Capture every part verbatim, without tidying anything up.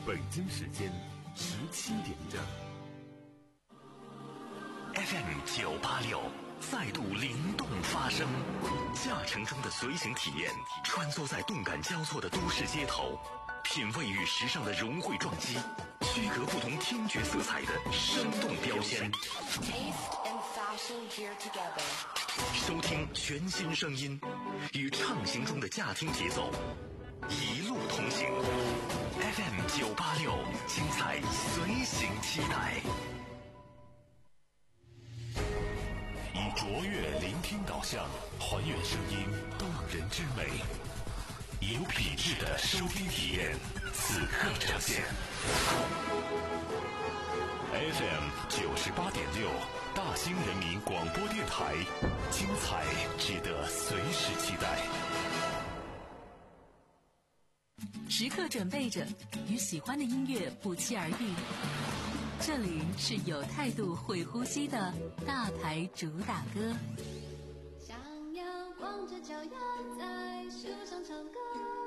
北京时间十七点整。 F M 九八六再度灵动发声，驾乘中的随行体验，穿梭在动感交错的都市街头，品味与时尚的融汇撞击，区隔不同听觉色彩的生动标签。收听全新声音，与畅行中的驾听节奏，一路同行。F M 九八六，精彩随行期待。以卓越聆听导向，还原声音动人之美，有品质的收听体验，此刻呈现。F M 九十八点六，大兴人民广播电台，精彩值得随时期待。 时刻准备着，与喜欢的音乐不期而遇。这里是有态度、会呼吸的大牌主打歌。 想要光着脚丫在树上唱歌。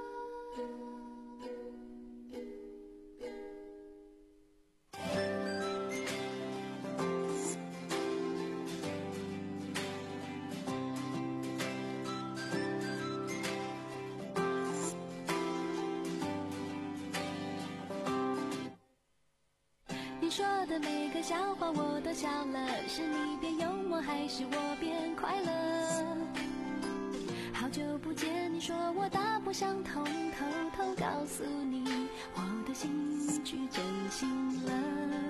你说的每个笑话我都笑了，是你变幽默还是我变快乐？好久不见，你说我大不相同，偷偷告诉你我的心去真心了。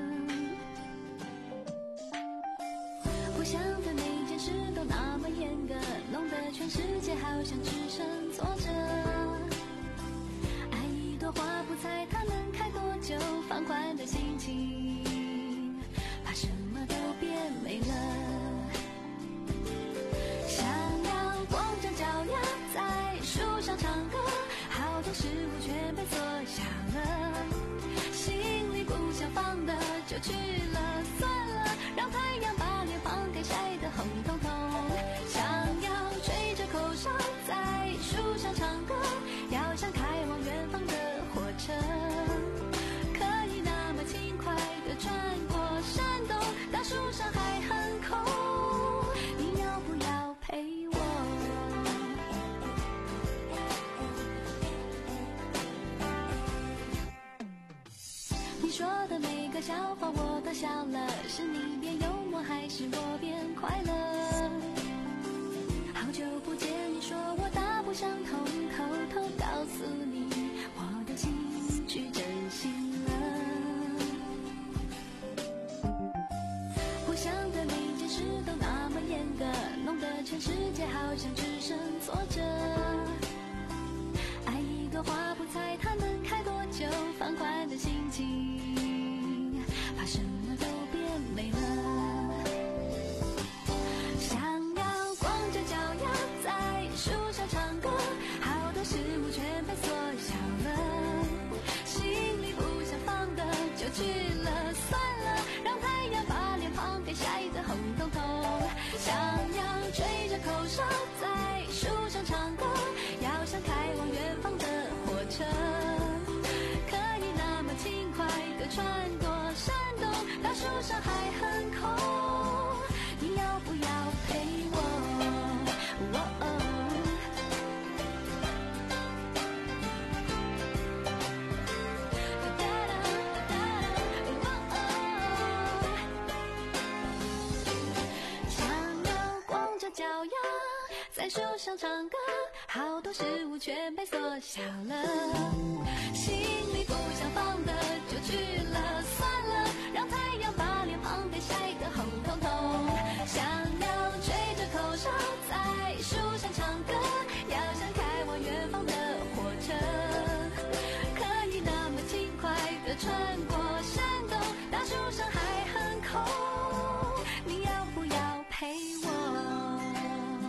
不想的每件事都那么严格，弄得全世界好像只剩坐着。爱一朵花不猜它能开多久，放宽的心情怕什么都变没了。想要光着脚丫在树上唱歌，好多事物全被缩小了，心里不想放的就去了，算了，让太阳把脸庞给晒得红彤彤。想要吹着口哨在树上唱歌，要像开往远方的火车，可以那么轻快地穿过山洞，当树上还很空，你要不要陪我？你说的每个笑话我都笑了，是你变幽默还是我变快乐？好久不见，你说我大不相同，偷偷告诉你我的心去真心了。不想的每件事都那么严格，弄得全世界好像只剩坐着。爱一朵花不猜它能开多久，放宽的心情怕什么都变没了。想要光着脚丫在树上唱歌，好多事物全被缩小了，心里不想放的就去了，算了，让太阳把脸庞给晒得红彤彤。想要吹着口哨在树上唱歌，要像开往远方的火车，可以那么轻快地穿过山洞，当树上还很空，你要不要陪我？哦哦脚丫在树上唱歌，好多事物全被缩小了，心里不想放的就去了，算了，让太阳把脸庞给晒得红彤彤。想要吹着口哨在树上唱歌，要像开往远方的火车，可以那么轻快地穿过山洞，大树上还很空，你要不要陪我？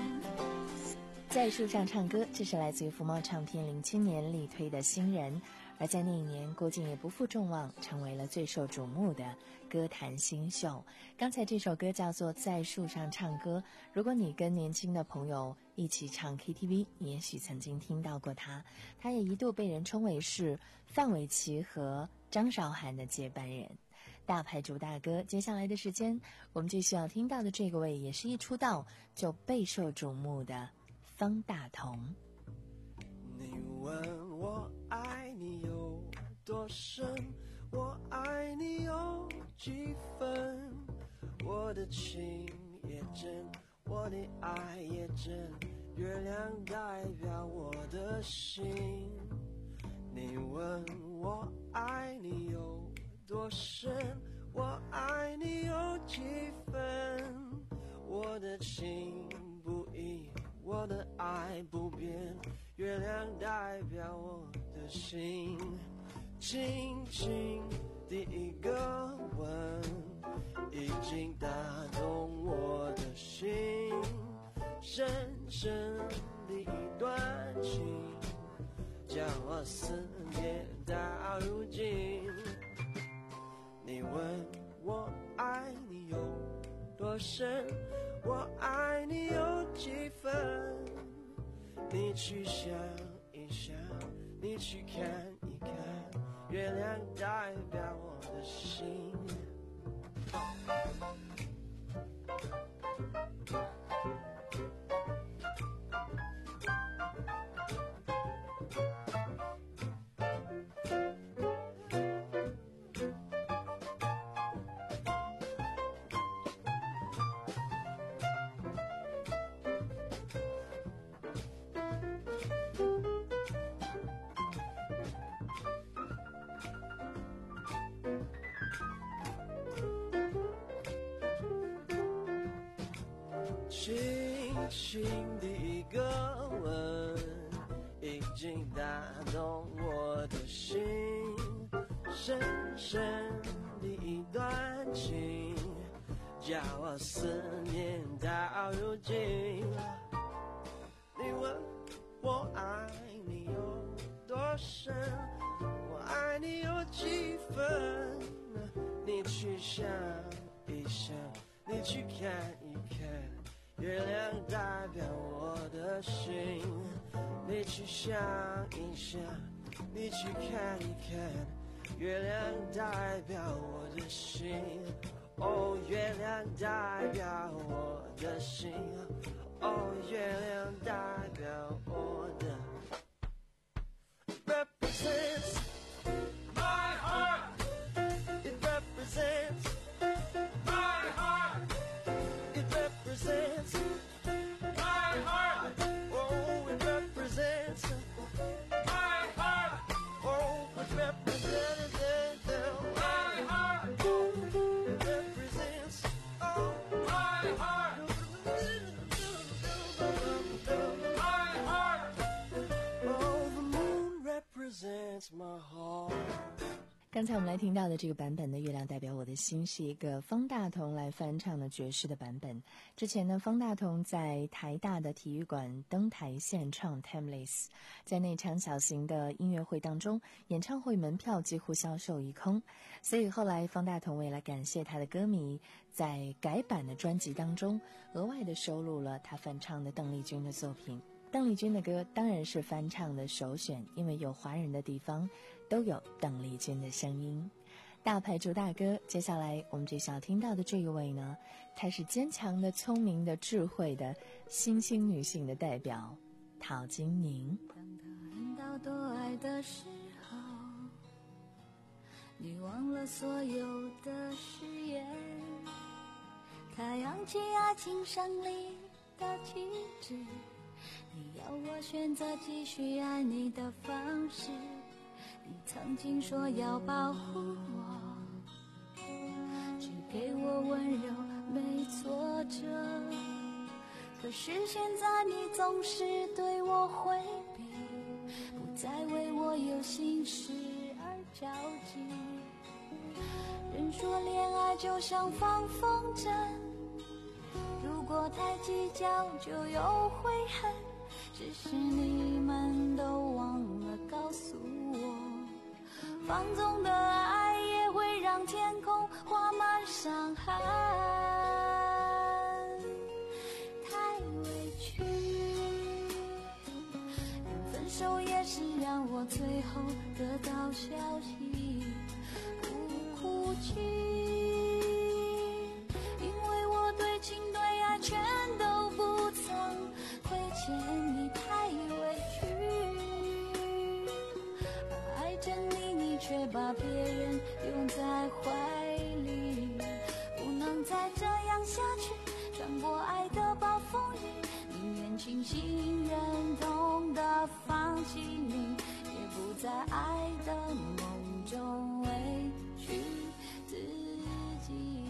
在树上唱歌，这是来自于福茂唱片零七年力推的新人， 而在那一年，郭靖也不负众望，成为了最受瞩目的歌坛新秀。刚才这首歌叫做《在树上唱歌》，如果你跟年轻的朋友一起唱 K T V， 你也许曾经听到过他。他也一度被人称为是范玮琪和张韶涵的接班人。大牌主大哥，接下来的时间我们就需要听到的这个位，也是一出道就备受瞩目的方大同。 你问我爱你有多深，我爱你有几分，我的情也真，我的爱也真，月亮代表我的心。你问我爱你有多深，我爱你有几分，我的情不移，我的爱不变，月亮代表我的心。轻轻第一个吻已经打动我的心，深深的一段情将我思念到如今。你问我爱你有多深，我爱你有几分，你去想一想，你去看一看，月亮代表我的心。轻轻的一个吻已经打动我的心，深深的一段情叫我思念到如今。你问我爱你有多深，我爱你有几分，你去想一想，你去看一看，月亮代表我的心。你去想一想，你去看一看，月亮代表我的心。哦，月亮代表我的心。哦，月亮代表我的 represents my heart. It represents my heart. It represents my heart. Oh, it represents my heart. Oh, it represents my heart. It represents oh my heart. My heart. Oh, the moon represents my heart. 刚才我们来听到的这个版本的《月亮代表我的心》是一个方大同来翻唱的爵士的版本。之前呢，方大同在台大的体育馆登台献唱 Timeless， 在那场小型的音乐会当中，演唱会门票几乎销售一空，所以后来方大同为了感谢他的歌迷，在改版的专辑当中额外的收录了他翻唱的邓丽君的作品。邓丽君的歌当然是翻唱的首选，因为有华人的地方都有邓丽君的声音。大牌主大哥，接下来我们这想要听到的这一位呢，她是坚强的、聪明的、智慧的新兴女性的代表陶晶莹。 当他恨到多爱的时候，你忘了所有的誓言，他扬起爱情胜利的旗帜，你要我选择继续爱你的方式。你曾经说要保护我，只给我温柔没挫折，可是现在你总是对我回避，不再为我有心事而着急。人说恋爱就像放风筝，如果太计较就有悔恨，只是你们都忘了告诉我， 放纵的爱也会让天空画满伤痕，太委屈，连分手也是让我最后得到消息，不哭泣，因为我对情对爱全都不曾亏欠你，太委屈，爱着你，你却把别人拥在怀里，不能再这样下去，穿过爱的暴风雨，宁愿清醒忍痛的放弃你，也不在爱的梦中委屈自己。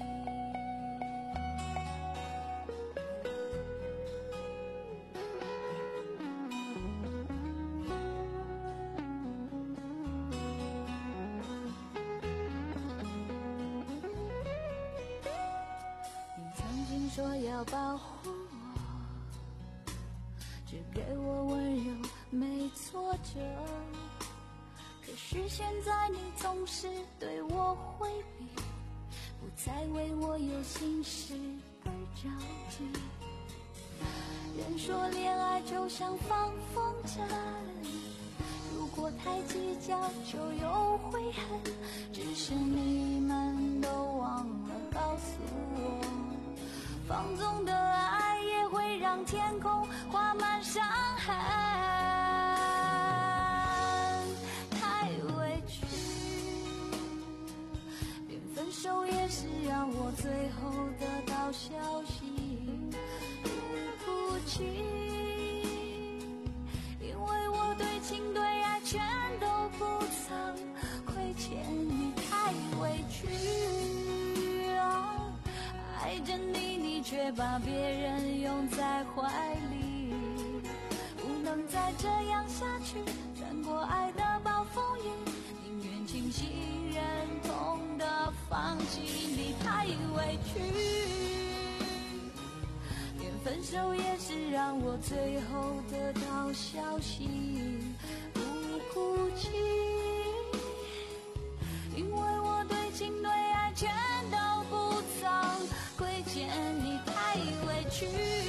说要保护我，只给我温柔没挫折，可是现在你总是对我回避，不再为我有心事而着急。人说恋爱就像放风筝，如果太计较就有悔恨，只是你们都忘了告诉我，放纵的爱也会让天空画满伤痕，太委屈，连分手也是让我最后得到消息，不哭泣，因为我对情对爱全都不曾亏欠你，太委屈，爱着你，你却把别人拥在怀里，不能再这样下去，穿过爱的暴风雨，宁愿清醒忍痛的放弃你，太委屈，连分手也是让我最后得到消息，不哭泣，因为我对情对爱全都不曾亏欠你，太委屈，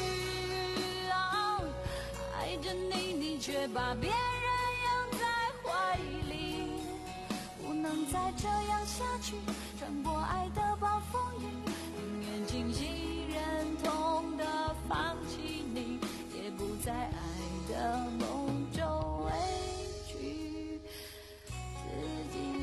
哦，爱着你，你却把别人拥在怀里，不能再这样下去，穿过爱的暴风雨，宁愿清醒忍痛的放弃你，也不在爱的梦中委屈自己。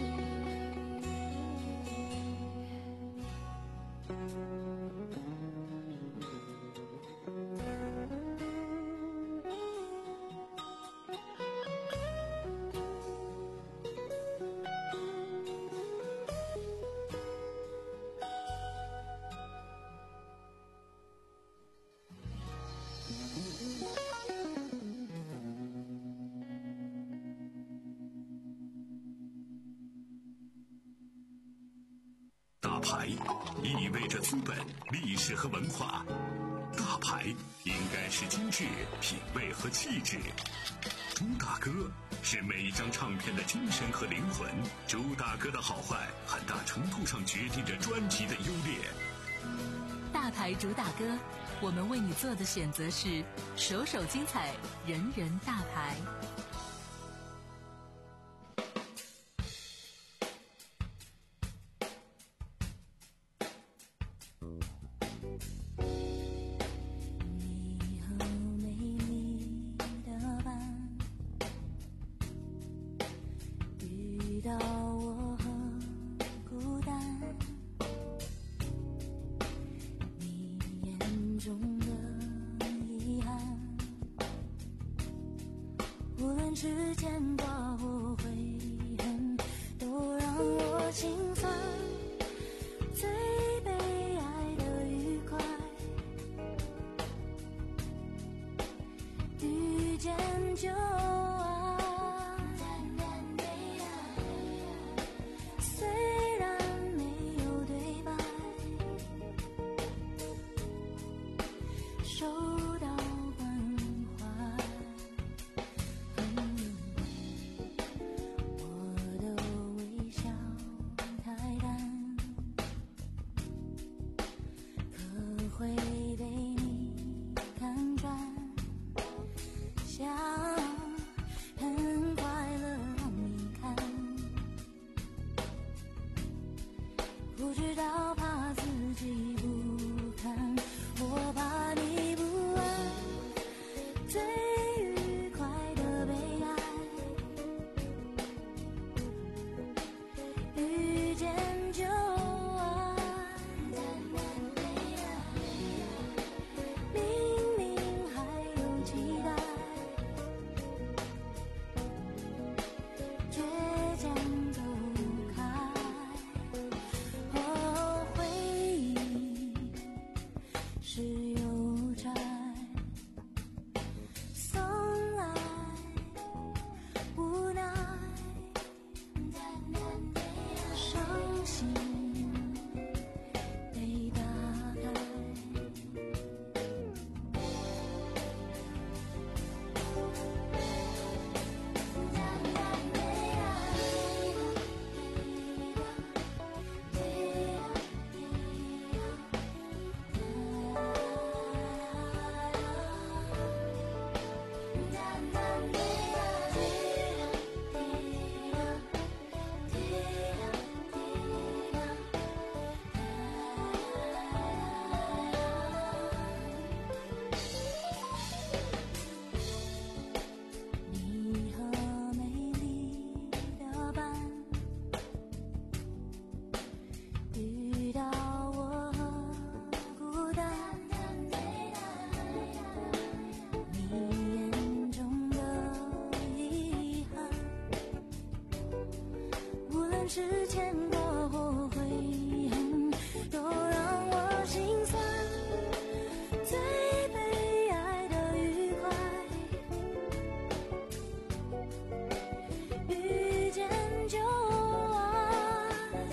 大牌意味着资本、历史和文化，大牌应该是精致、品味和气质。朱大哥是每一张唱片的精神和灵魂，朱大哥的好坏很大程度上决定着专辑的优劣。 大牌朱大哥，我们为你做的选择是首首精彩，人人大牌。 之间刮或悔恨，都让我心酸。最悲哀的愉快，遇见就爱。虽然没有对白，收到关怀。 不知道怕自己不堪，我怕你不安。最愉快的悲哀，遇见就爱。明明还有期待，倔强走开。哦，回忆是邮差送来，无奈伤心被打开。你和美丽的伴，遇到我孤单，你眼中的遗憾，无论是牵挂或悔恨，都让我心酸。最悲哀的愉快，遇见就爱。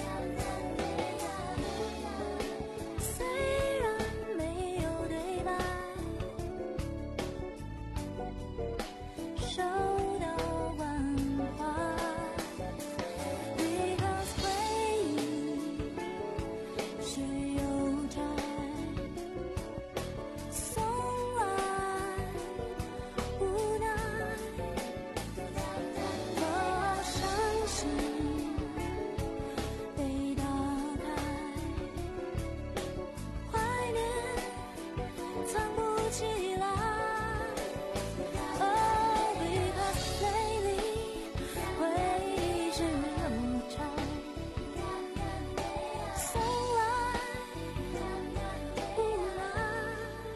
虽然没有对白，收到关怀。Because 回忆是邮差送来，无奈和伤心被打开，怀念藏不起来。Oh, because lately 回忆是邮差送来，无奈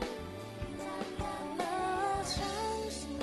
和伤心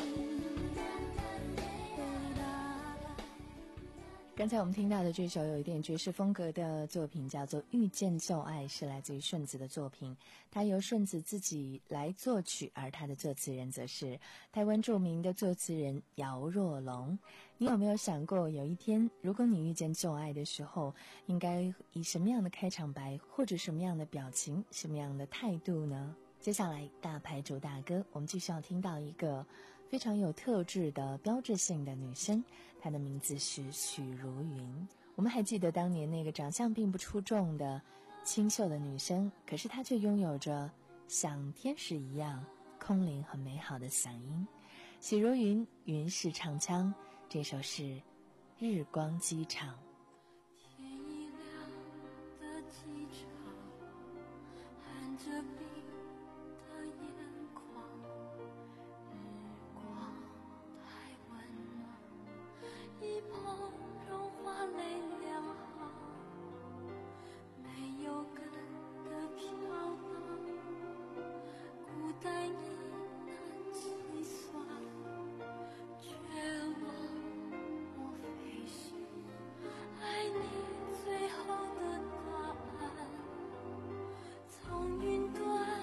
被打开。 刚才我们听到的这首有一点爵士风格的作品叫做《遇见就爱》，是来自于顺子的作品，它由顺子自己来作曲，而他的作词人则是台湾著名的作词人姚若龙。你有没有想过，有一天如果你遇见就爱的时候，应该以什么样的开场白，或者什么样的表情，什么样的态度呢？接下来大牌主打歌，我们继续要听到一个非常有特质的标志性的女生，她的名字是许茹芸。我们还记得当年那个长相并不出众的清秀的女生，可是她却拥有着像天使一样空灵和美好的嗓音。许茹芸，云是长枪，这首是日光机场。 天一亮的机场，含着冰的眼眶，日光太温暖，一碰融化泪两行，没有根的飘荡，孤单亦难计算，绝望我飞行，爱你最后的答案，从云端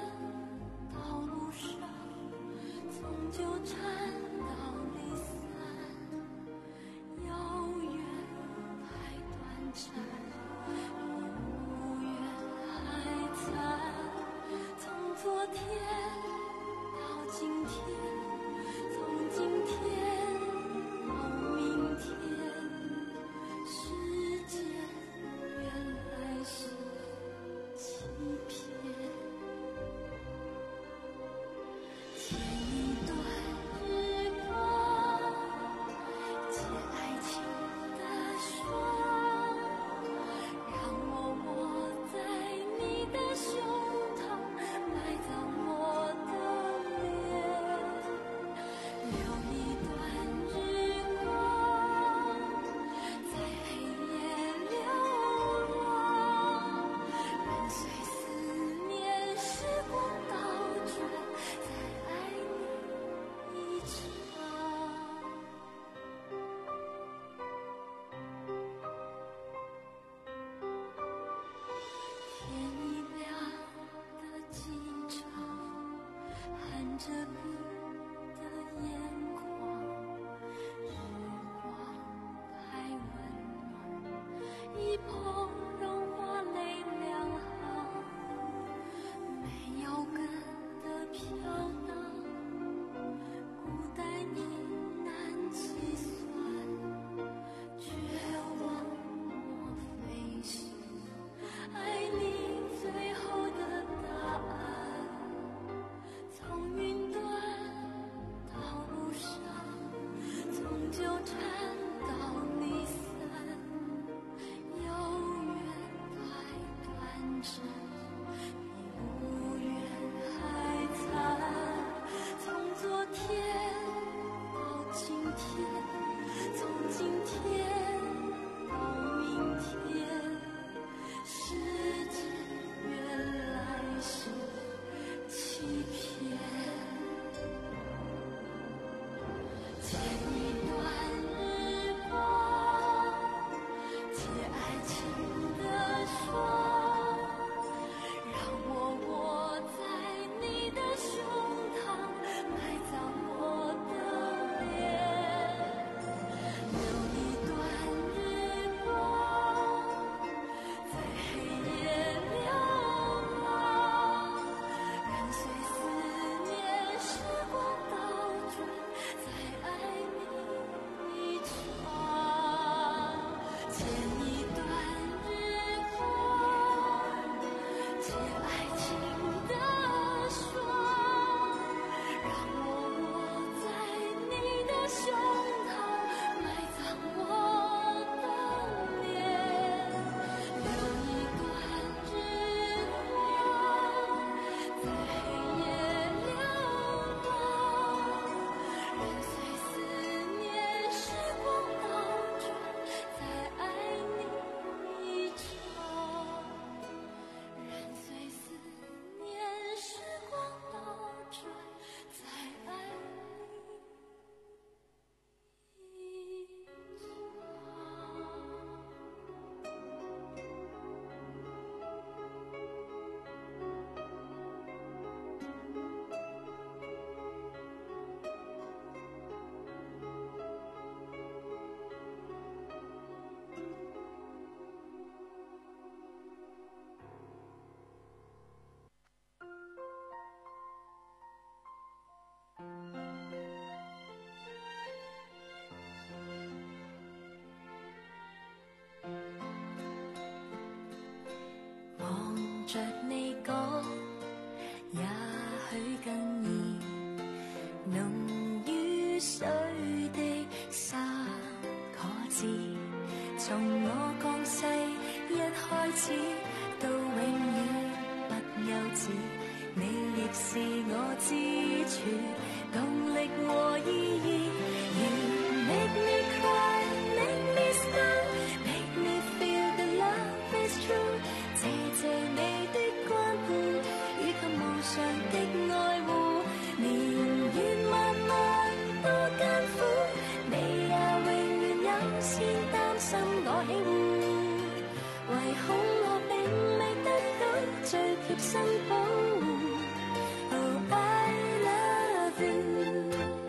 從我降世一開始到永遠不休止，你亦是我支柱，動力和意義。You make me cry, make me smile, make me feel the love is true。謝謝你的關顧，以及無常的愛護。年月漫漫多艱苦，你也永遠優先擔心我起鬨，唯恐我並未得到最貼身保護。Oh, I love you。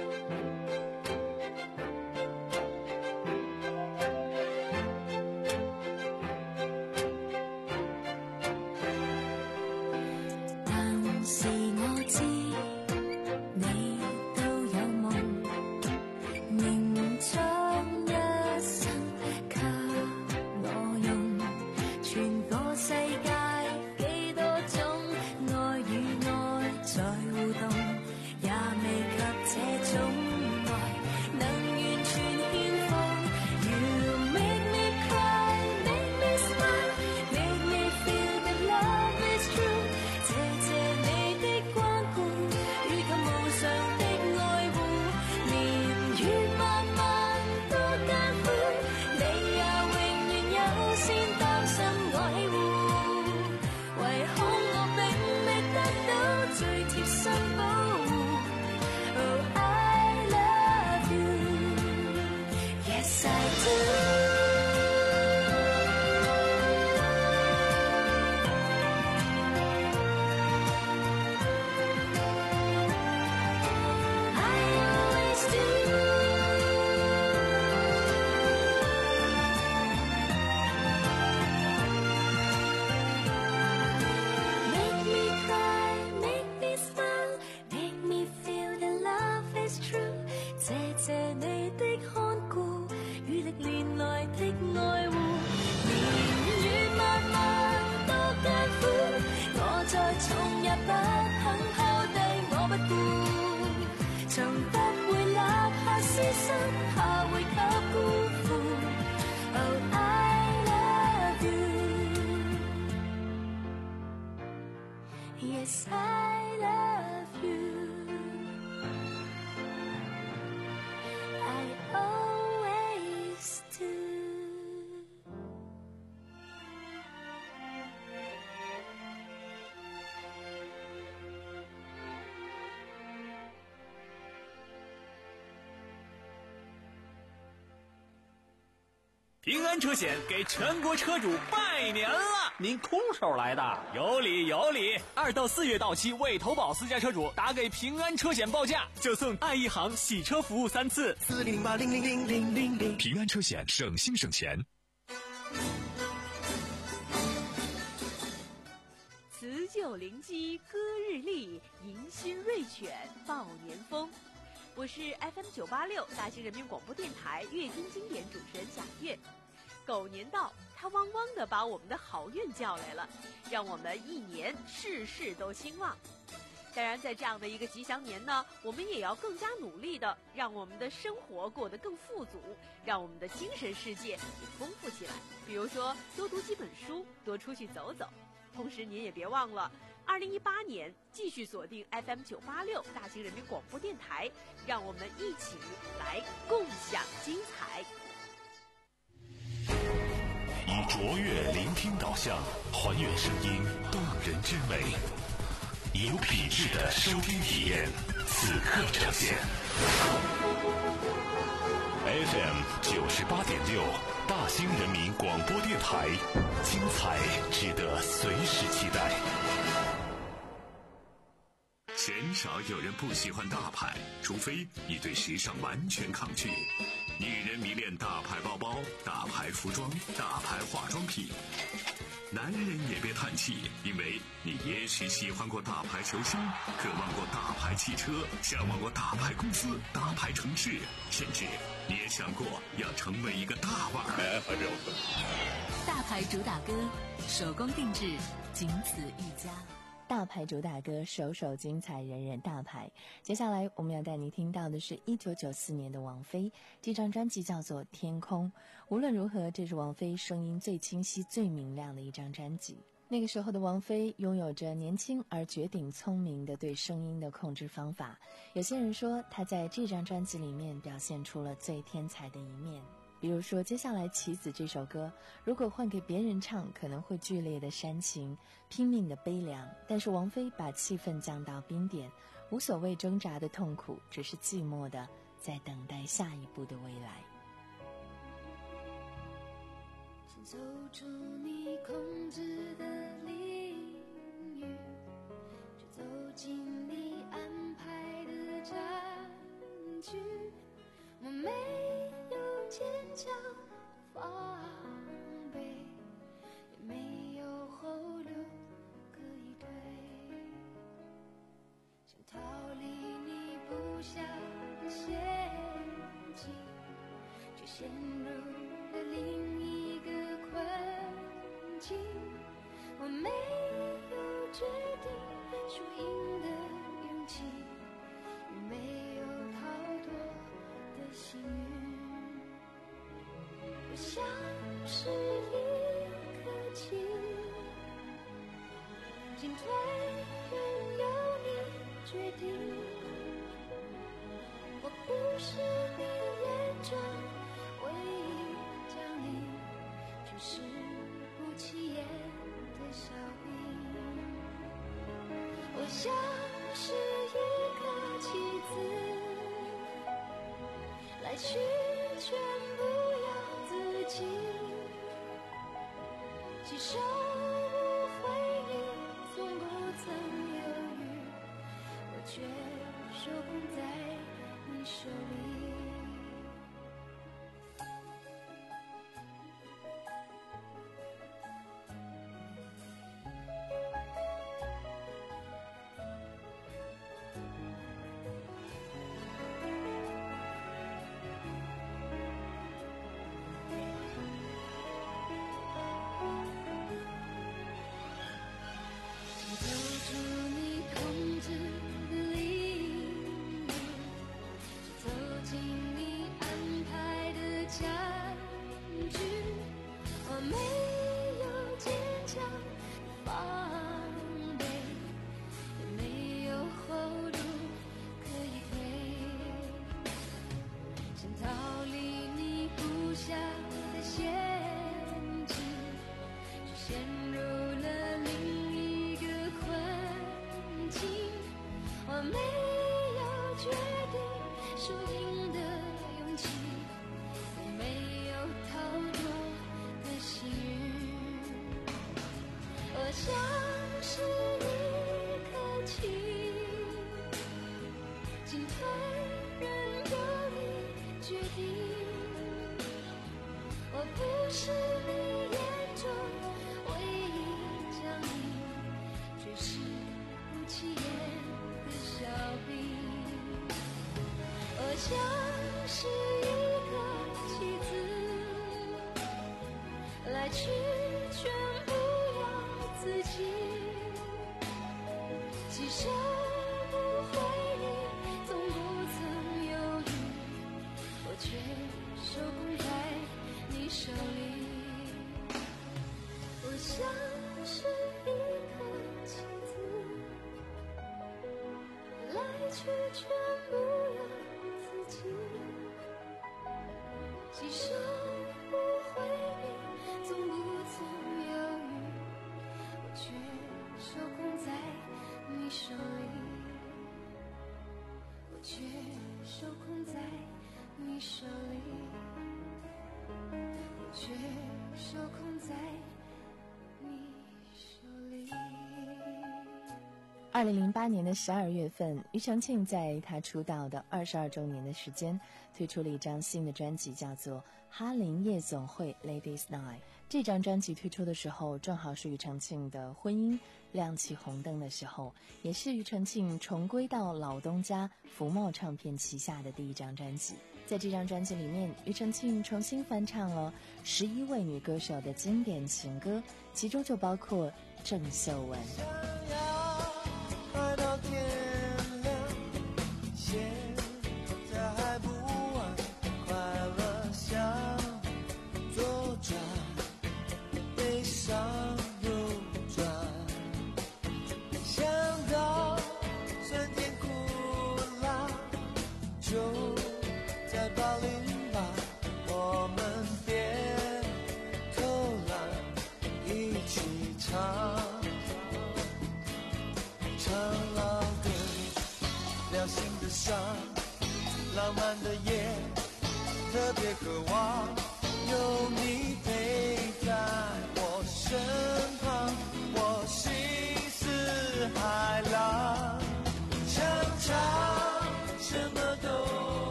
但是我知你都有夢，凝將一生給我用，全個世界幾多種愛與愛在互動，也未及這種愛能完全獻奉。You make me cry, make me smile, make me feel that love is true。謝謝你的關顧，以及無常的愛護。年月漫漫多艱苦，你也永遠優先擔心我起鬨，唯恐我並未得到最貼身保護。Oh, I love you, yes I do。Yes, I love you. I always do. 平安车险给全国车主拜年了！ 您空手来的？ 有理有理！二到四月到期未投保私家车主，打给平安车险报价，就送爱一行洗车服务三次。 四零零八零零零零零零。 平安车险，省心省钱。 辞旧临机歌日丽，迎新瑞犬报年风。我是 F M 九八六大兴人民广播电台乐听经典主持人贾月。狗年到，它汪汪地把我们的好运叫来了，让我们一年事事都兴旺。当然，在这样的一个吉祥年呢，我们也要更加努力的让我们的生活过得更富足，让我们的精神世界也丰富起来。比如说，多读几本书，多出去走走。同时，您也别忘了，二零一八年继续锁定 F M 九八六大兴人民广播电台，让我们一起来共享精彩。 以卓越聆听导向，还原声音动人之美，以有品质的收听体验，此刻呈现。F M 九十八点六，大兴人民广播电台，精彩值得随时期待。鲜少有人不喜欢大牌，除非你对时尚完全抗拒。女人迷恋大牌包包、大牌服装、大牌化妆品。男人也别叹气，因为你也许喜欢过大牌球星，渴望过大牌汽车，向往过大牌公司、大牌城市，甚至你也想过要成为一个大腕儿。 大牌主打歌，手工定制，仅此一家。 大牌主打歌，首首精彩，人人大牌。接下来我们要带你听到的是一九九四年的王菲，这张专辑叫做《天空》。无论如何，这是王菲声音最清晰、最明亮的一张专辑。那个时候的王菲拥有着年轻而绝顶聪明的对声音的控制方法。有些人说，她在这张专辑里面表现出了最天才的一面。比如说接下来《棋子》这首歌，如果换给别人唱，可能会剧烈的煽情，拼命的悲凉，但是王菲把气氛降到冰点，无所谓挣扎的痛苦，只是寂寞的在等待下一步的未来。 请走出你控制的领域，去走进你安排的战局，我没有坚强防备，也没有后路可以退，想逃离你布下的陷阱，却陷入了另一个困境。我没有决定输赢的勇气，也没有逃脱的幸运。我像是一颗棋，进退任由你决定。我不是你眼中唯一将领，却是不起眼的小兵。我像是一颗棋子，来去全不由自己，既收不回你，从不曾犹豫，我却手控在你手里。像是一颗棋子，来去全不由自己，既收不回你，从不曾犹豫，我却手控在你手里。我像是一颗棋子，来去全不由自己，既收不回你，从不曾犹豫，我却手控在你手里，我却手控在你手里，我却手控在你手里。 二零零八年的十二月份，庾澄庆在他出道的二十二周年的时间，推出了一张新的专辑，叫做《哈林夜总会 Ladies Night》。这张专辑推出的时候，正好是庾澄庆的婚姻亮起红灯的时候，也是庾澄庆重归到老东家福茂唱片旗下的第一张专辑。在这张专辑里面，庾澄庆重新翻唱了十一位女歌手的经典情歌，其中就包括郑秀文。 想要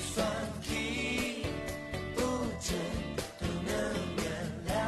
算体不准都能原谅。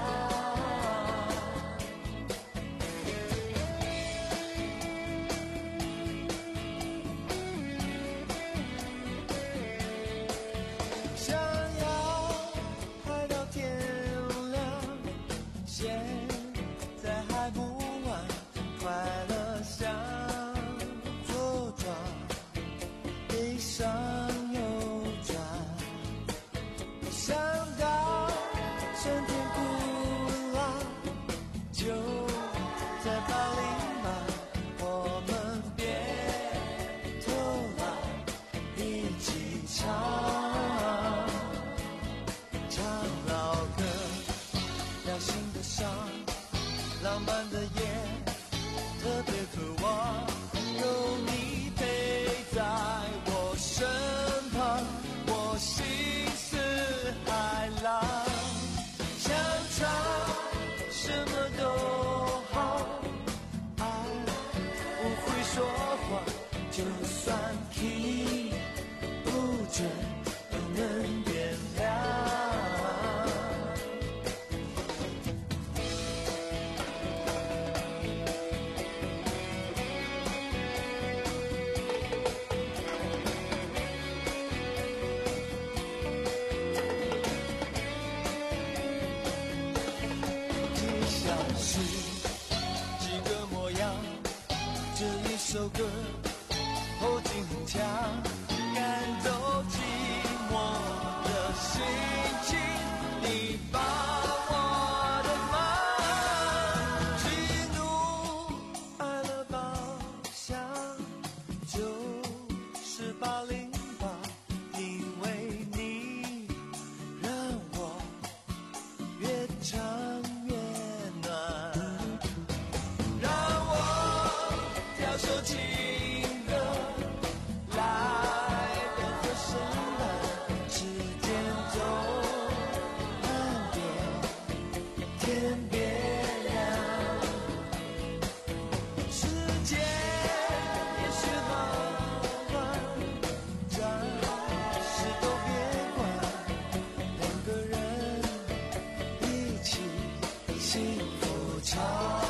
想要嗨到天亮，现在还不晚，快乐像左转，悲伤右转，想到春天古老，就在八零吧，我们别偷懒，一起唱。唱老歌，疗心的伤，浪漫的夜，特别渴望有你陪在我身旁，我心似海浪，想唱什么都好，爱不会说谎，就算听不准都能原谅。是几个模样，这一首歌后劲很强，赶走寂寞的心情，你帮我的忙，喜怒哀乐宝箱就是八零八，因为你让我越唱越首情歌来变和声伴，时间走慢点，天别亮，世界也许好玩，暂时都别管，两个人一起幸福唱。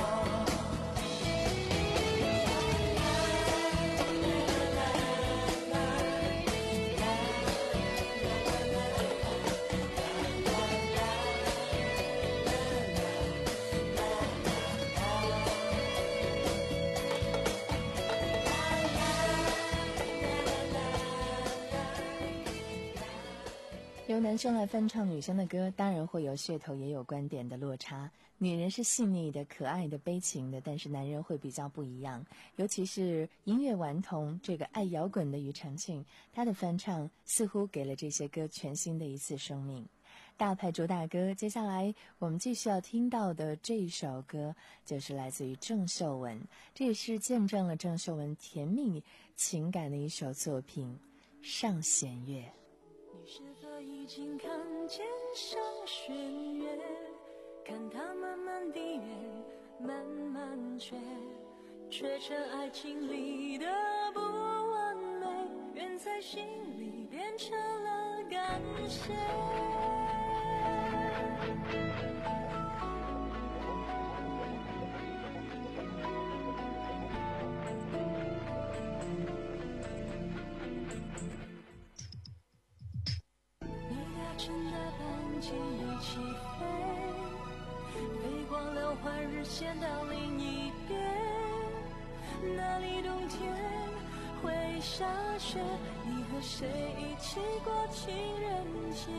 由男生来翻唱女生的歌，当然会有噱头，也有观点的落差。女人是细腻的、可爱的、悲情的，但是男人会比较不一样。尤其是音乐顽童这个爱摇滚的庾澄庆，他的翻唱似乎给了这些歌全新的一次生命。大牌主打歌，接下来我们继续要听到的这一首歌，就是来自于郑秀文，这也是见证了郑秀文甜蜜情感的一首作品《上弦月》。 你是否已经看见上弦月？看它慢慢地圆，慢慢缺，缺成爱情里的不完美，缘在心里变成了感谢。趁着半径一起飞，飞过了换日线到另一边，那里冬天会下雪，你和谁一起过情人节？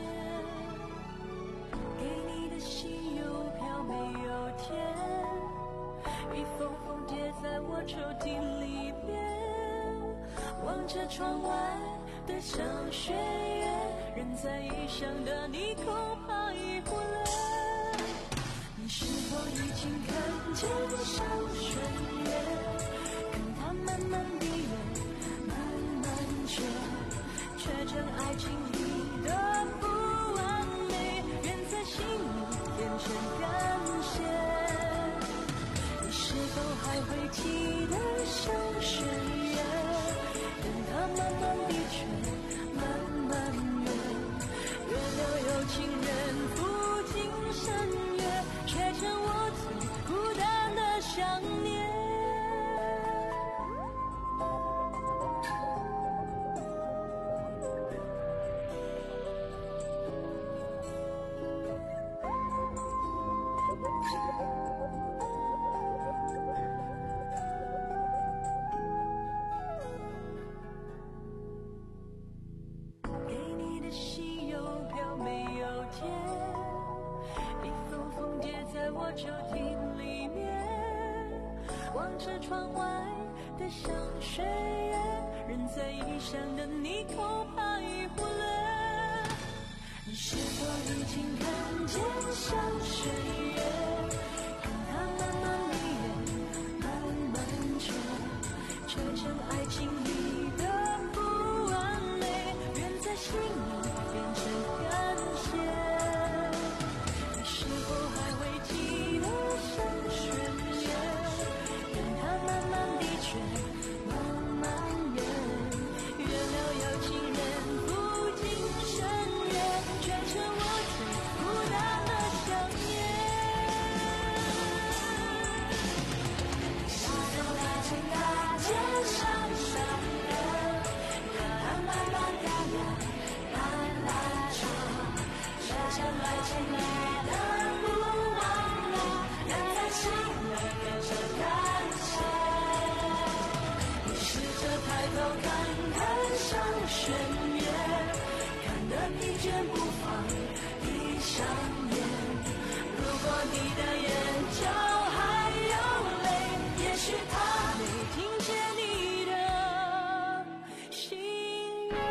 给你的信邮票没有填，一封封叠在我抽屉里边，望着窗外的上弦月，人在异乡的你恐怕已忽略。你是否已经看见上弦月？看它慢慢地圆，慢慢缺，缺成爱情里的不完美，缘在心里变成感谢。你是否还会记得上弦月？等它慢慢地缺，慢慢没有天，一封封叠在我抽屉里面，望着窗外的香水烟，人在异乡的你恐怕已忽略。你是否已经看见香水烟？看它慢慢离远，慢慢吹，吹成爱情里的不完美，愿在心里变成感谢。你是否还会记得香水烟？看它慢慢低垂，慢慢远，越了有情人不尽深渊，全成我最孤单的想念。大走大街大街上上人，看它慢慢飘远，慢慢长，说着来亲爱的不忘了，人在心里变成感谢。你试着抬头看看上弦月，看得疲倦不放，闭上眼。如果你的眼角还有泪，也许他没听见你的心愿。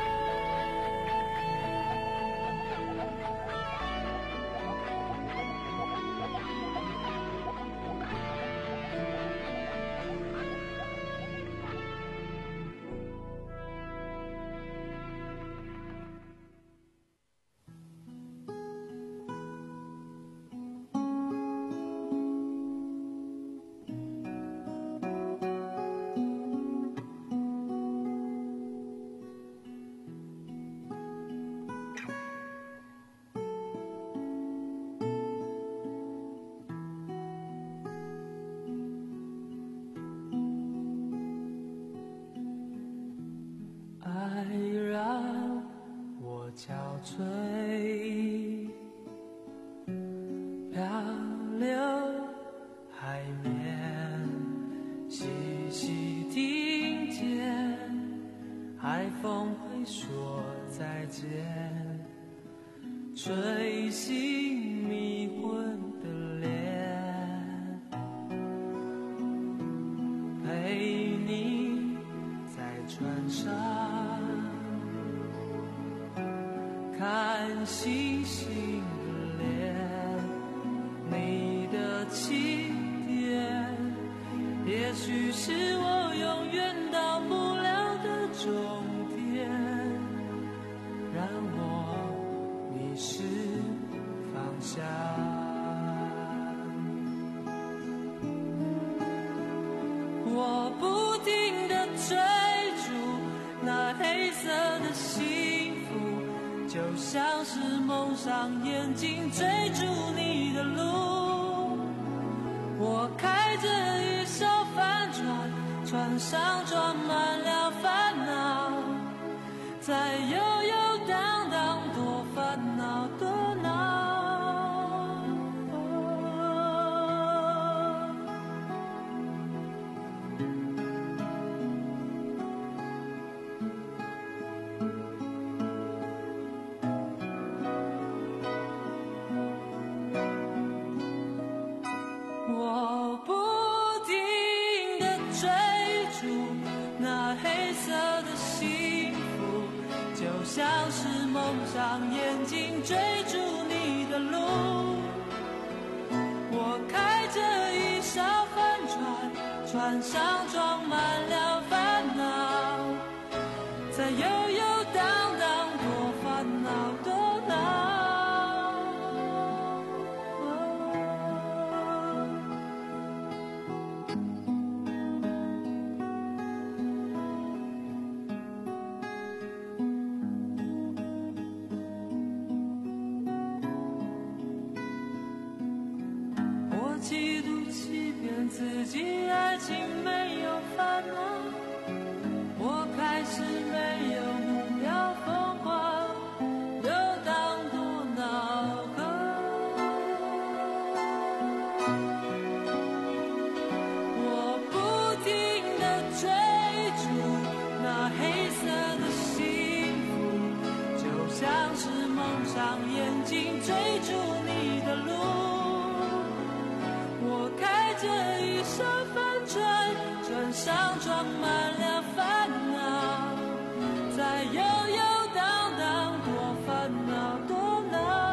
爱让我憔悴，漂流海面，细细听见海风会说再见，吹醒迷昏的脸，陪你在船上看星星的脸，你的起点，也许是我永远到不了的终点，让我迷失方向。我不停地追逐那黑色的幸福，就像是蒙上眼睛追逐你的路。我开着一艘帆船，船上装满了烦恼，在悠悠荡荡，多烦恼多恼。我不停地追逐那黑色的幸福，就像是蒙上眼睛追逐你的路。我开着一艘帆船，船上装满了烦恼，在悠悠荡荡，多烦恼多恼。我企图欺骗自己，爱情没有烦恼，我开始没有目标，疯狂游荡多恼恨。我不停地追逐那黑色的幸福，就像是蒙上眼睛追逐你的路。我开着一艘帆船，船上装满了烦恼，在悠悠荡荡，多烦恼多恼。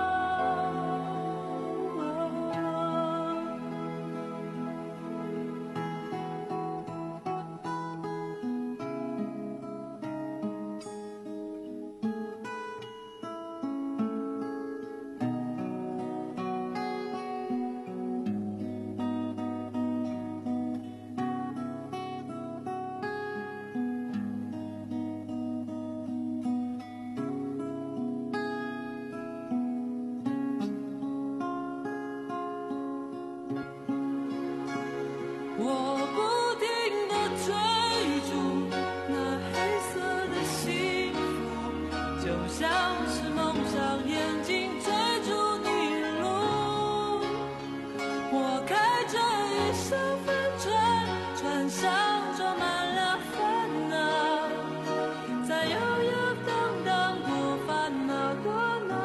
我不停地追逐那黑色的幸福，就像是蒙上眼睛追逐你的路。我开着一艘帆船，船上装满了烦恼，在悠悠荡荡，多烦恼多恼。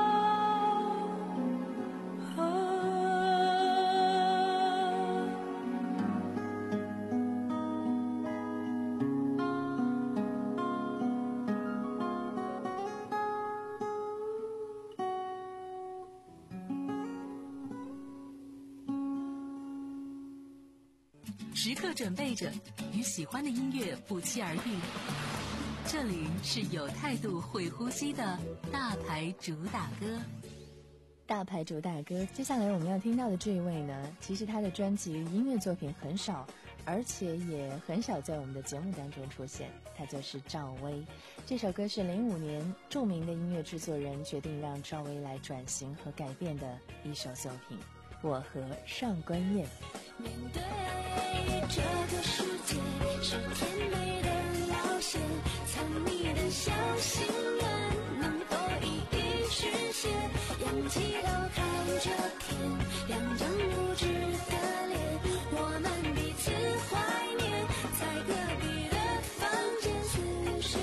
时刻准备着，与喜欢的音乐不期而遇。这里是有态度、会呼吸的大牌主打歌。 大牌主打歌，接下来我们要听到的这一位呢，其实他的专辑音乐作品很少，而且也很少在我们的节目当中出现，他就是赵薇。这首歌是零五年著名的音乐制作人决定让赵薇来转型和改变的一首作品。我和上官燕。 面对这个世界是甜美的冒险，藏匿的小心愿能否一一实现？仰起头看着天，两张无知的脸，我们彼此怀念，在隔壁的房间似水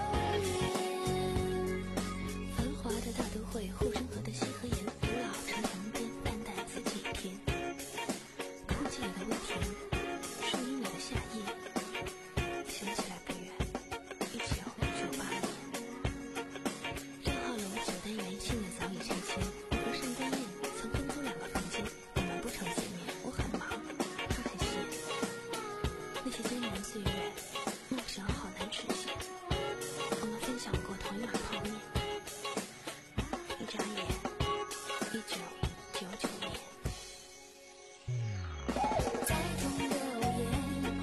流年。繁华的大都会，护城河的西和盐，古老城墙边淡淡四季天，空气里的味甜，树荫里的夏夜，想起来不远，一九九八年。六号楼九单元现在早已拆迁，我和上官燕曾分租两个房间，我们不常见面，我很忙，他很闲。那些艰难岁月，梦想好难实现，我们分享过同一碗泡面。一眨眼，一九九九年。在同个屋檐，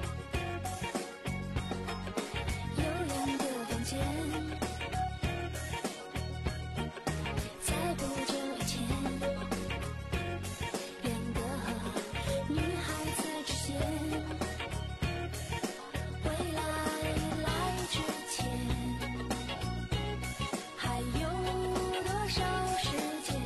有两个房间，在不久以前，两个女孩子之间，未来来之前，还有多少时间？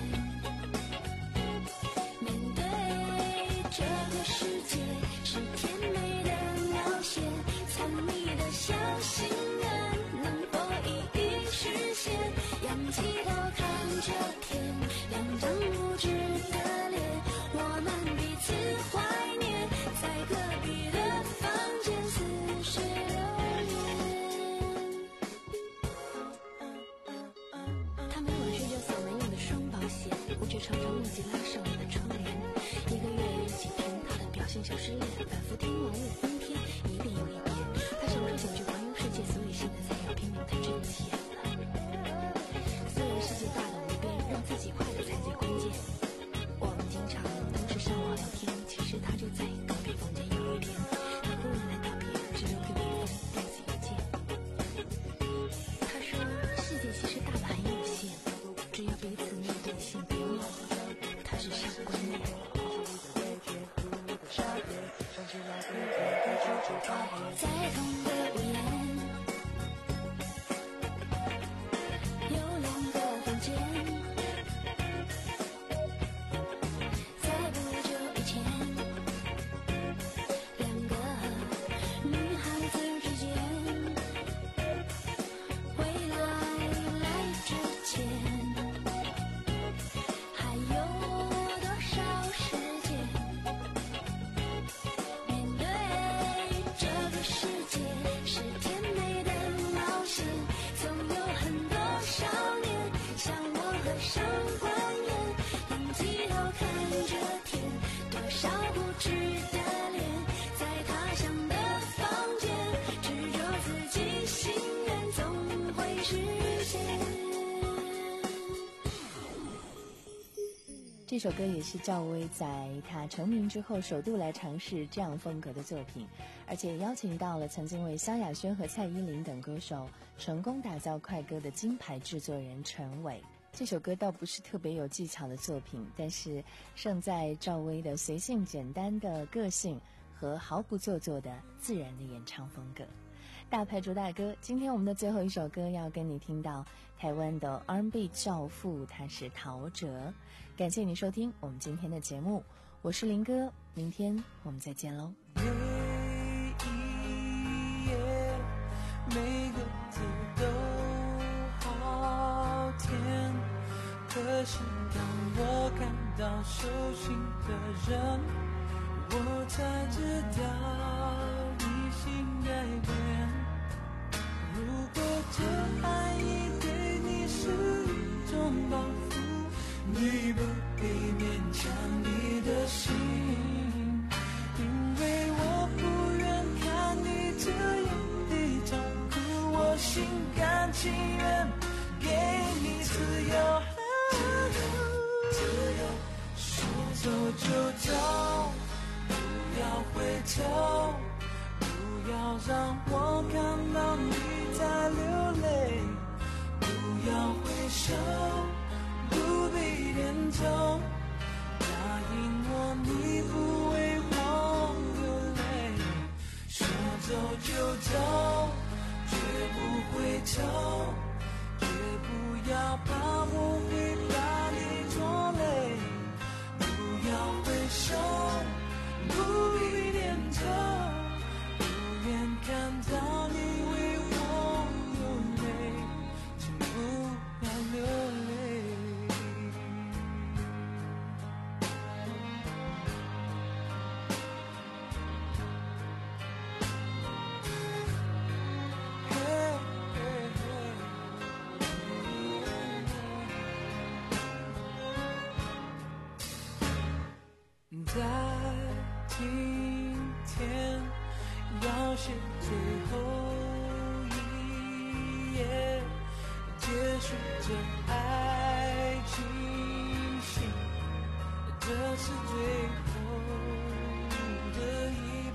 面对这个世界是甜美的冒险，藏匿的小心愿能否一一实现？仰起头看着天，两张无知的脸，我们彼此怀念，在隔壁的房间似水流年。他每晚睡觉扫门用的双保险，我却常常忘记拉上我的窗帘。一个月有几天，他的表现像失恋，反复听王月翻篇，一遍又一遍。他想说想去环游世界，所以现在才要拼命的挣钱了。虽然世界大得无边，让自己快乐才最关键。我们经常都是上网聊天，其实他就在隔壁房间。有一天，他忽然来道别，只留 Q Q 一封电子邮件。他说世界其实大得很有限，只要彼此没有兑现，别忘了他是上官燕。在同个屋檐， 时间。 这首歌也是赵薇在她成名之后首度来尝试这样风格的作品，而且邀请到了曾经为萧亚轩和蔡依林等歌手成功打造快歌的金牌制作人陈伟。这首歌倒不是特别有技巧的作品，但是胜在赵薇的随性简单的个性和毫不做作的自然的演唱风格。大牌主打歌，今天我们的最后一首歌要跟你听到台湾的 R and B 教父，他是陶喆。感谢你收听我们今天的节目，我是林哥，明天我们再见喽。 每一页每个字都好甜，可是当我看到手心的人，我才知道你心改变。如果这爱意对你是一种包袱，你不必勉强你的心，因为我不愿看你这样的痛苦，我心甘情愿给你自由，自由，说走就走，不要回头，不要让我看到你在流泪，不要回首，不必点头，答应我你不为我流泪，说走就走，绝不回头，绝不要怕我会把你拖累，不要回首，不必点头，不愿看到你为我流泪，请不要流泪。在今天要写最后一页，结束这爱情戏，这是最后的一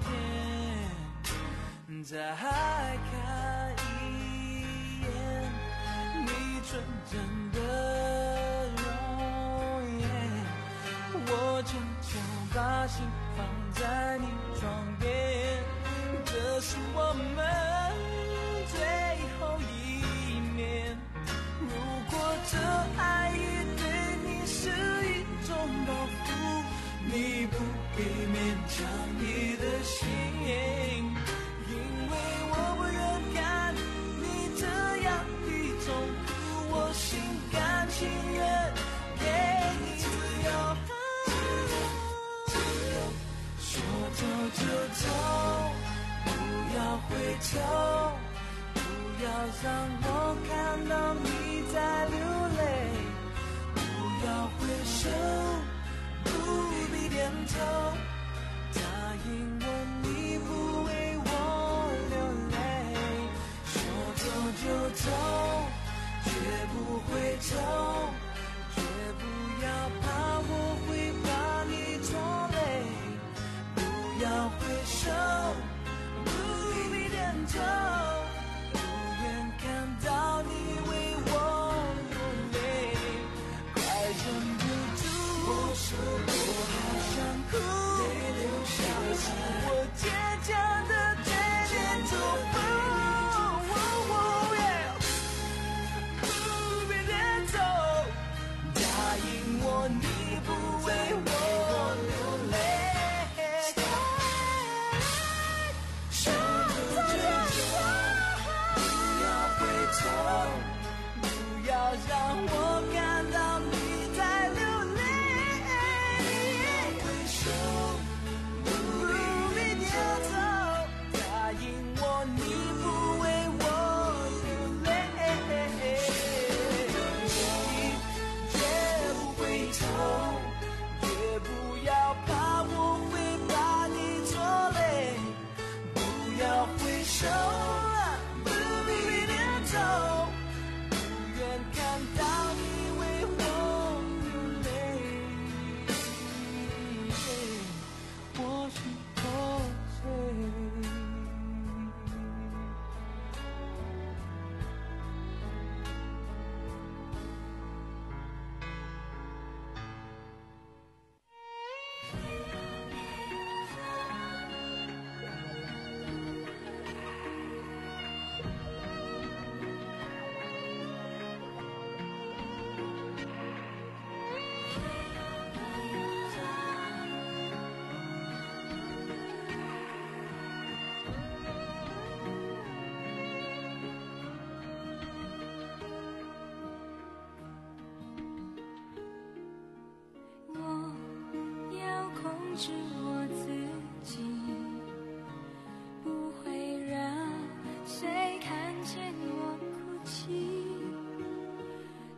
篇。再看一眼你纯真的容颜，我悄悄把心放在你床边，这是我们最后一面。如果这爱意对你是一种包袱，你不必勉强你的心，因为我不愿看你这样的痛苦，我心甘情愿给你自由，说走就走，不要回头，不要让我看到你在流泪，不要回首，不必点头，答应我你不为我流泪，说走就走，绝不回头，绝不要怕我会把你拖累，不要回首，不必点头，不愿看到你为我流泪，快忍不住，我说我好想哭，泪流下来，我坚强的对你祝福，不必点头。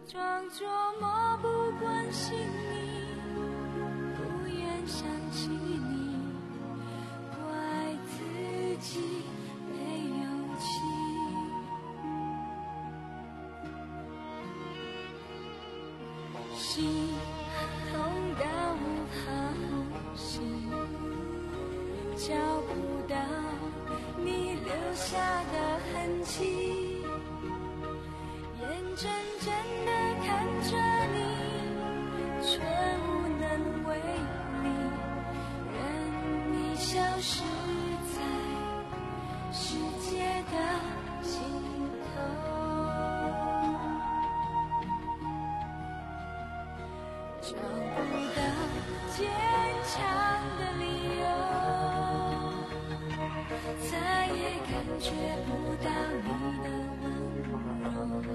装作漠不关心你，不愿想起你，怪自己没勇气。心痛到无法呼吸，找不到你留下的痕迹，眼睁睁地看着你，却无能为力，任你消失在世界的尽头。找不到坚强的理由，再也感觉不到你的温柔。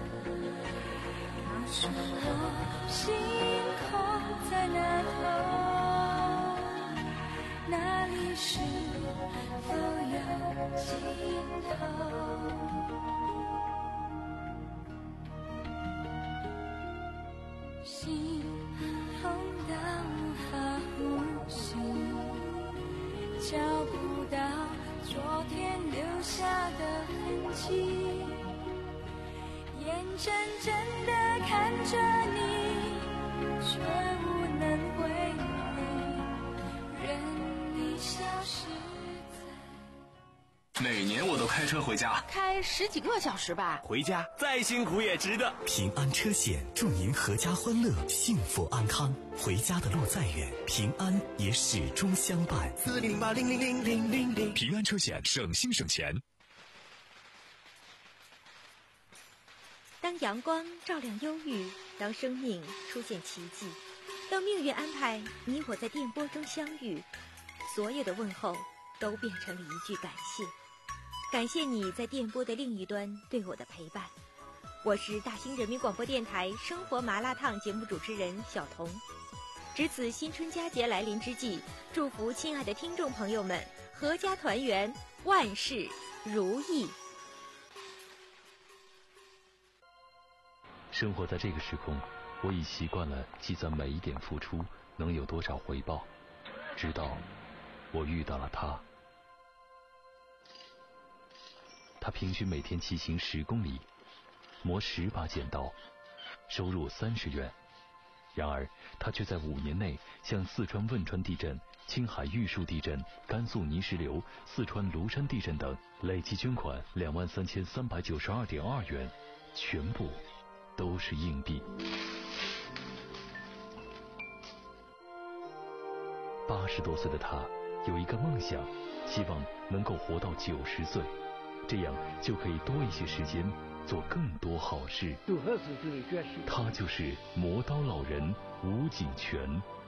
你说我心空在那头，那里是否有尽头？心痛到无法呼吸，找不到昨天留下的痕迹，眼睁睁地看着你，却无能为力，任你消失在。 每年我都开车回家， 开十几个小时吧， 回家再辛苦也值得。 平安车险祝您阖家欢乐，幸福安康。回家的路再远，平安也始终相伴。 四零八零零零零零零， 平安车险，省心省钱。 当阳光照亮忧郁，当生命出现奇迹，当命运安排你我在电波中相遇，所有的问候都变成了一句感谢。感谢你在电波的另一端对我的陪伴。我是大兴人民广播电台生活麻辣烫节目主持人小彤。值此新春佳节来临之际，祝福亲爱的听众朋友们阖家团圆，万事如意。 生活在这个时空，我已习惯了计算每一点付出能有多少回报，直到我遇到了他。他平均每天骑行十公里，磨十把剪刀，收入三十元。然而他却在五年内向四川汶川地震、青海玉树地震、甘肃泥石流、四川庐山地震等累计捐款两万三千三百九十二点二元，全部都是硬币。八十多岁的他有一个梦想，希望能够活到九十岁，这样就可以多一些时间做更多好事。他就是磨刀老人吴锦泉。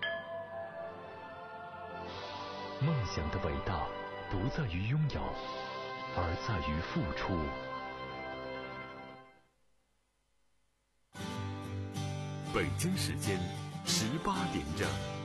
梦想的伟大不在于拥有，而在于付出。 北京时间十八点整。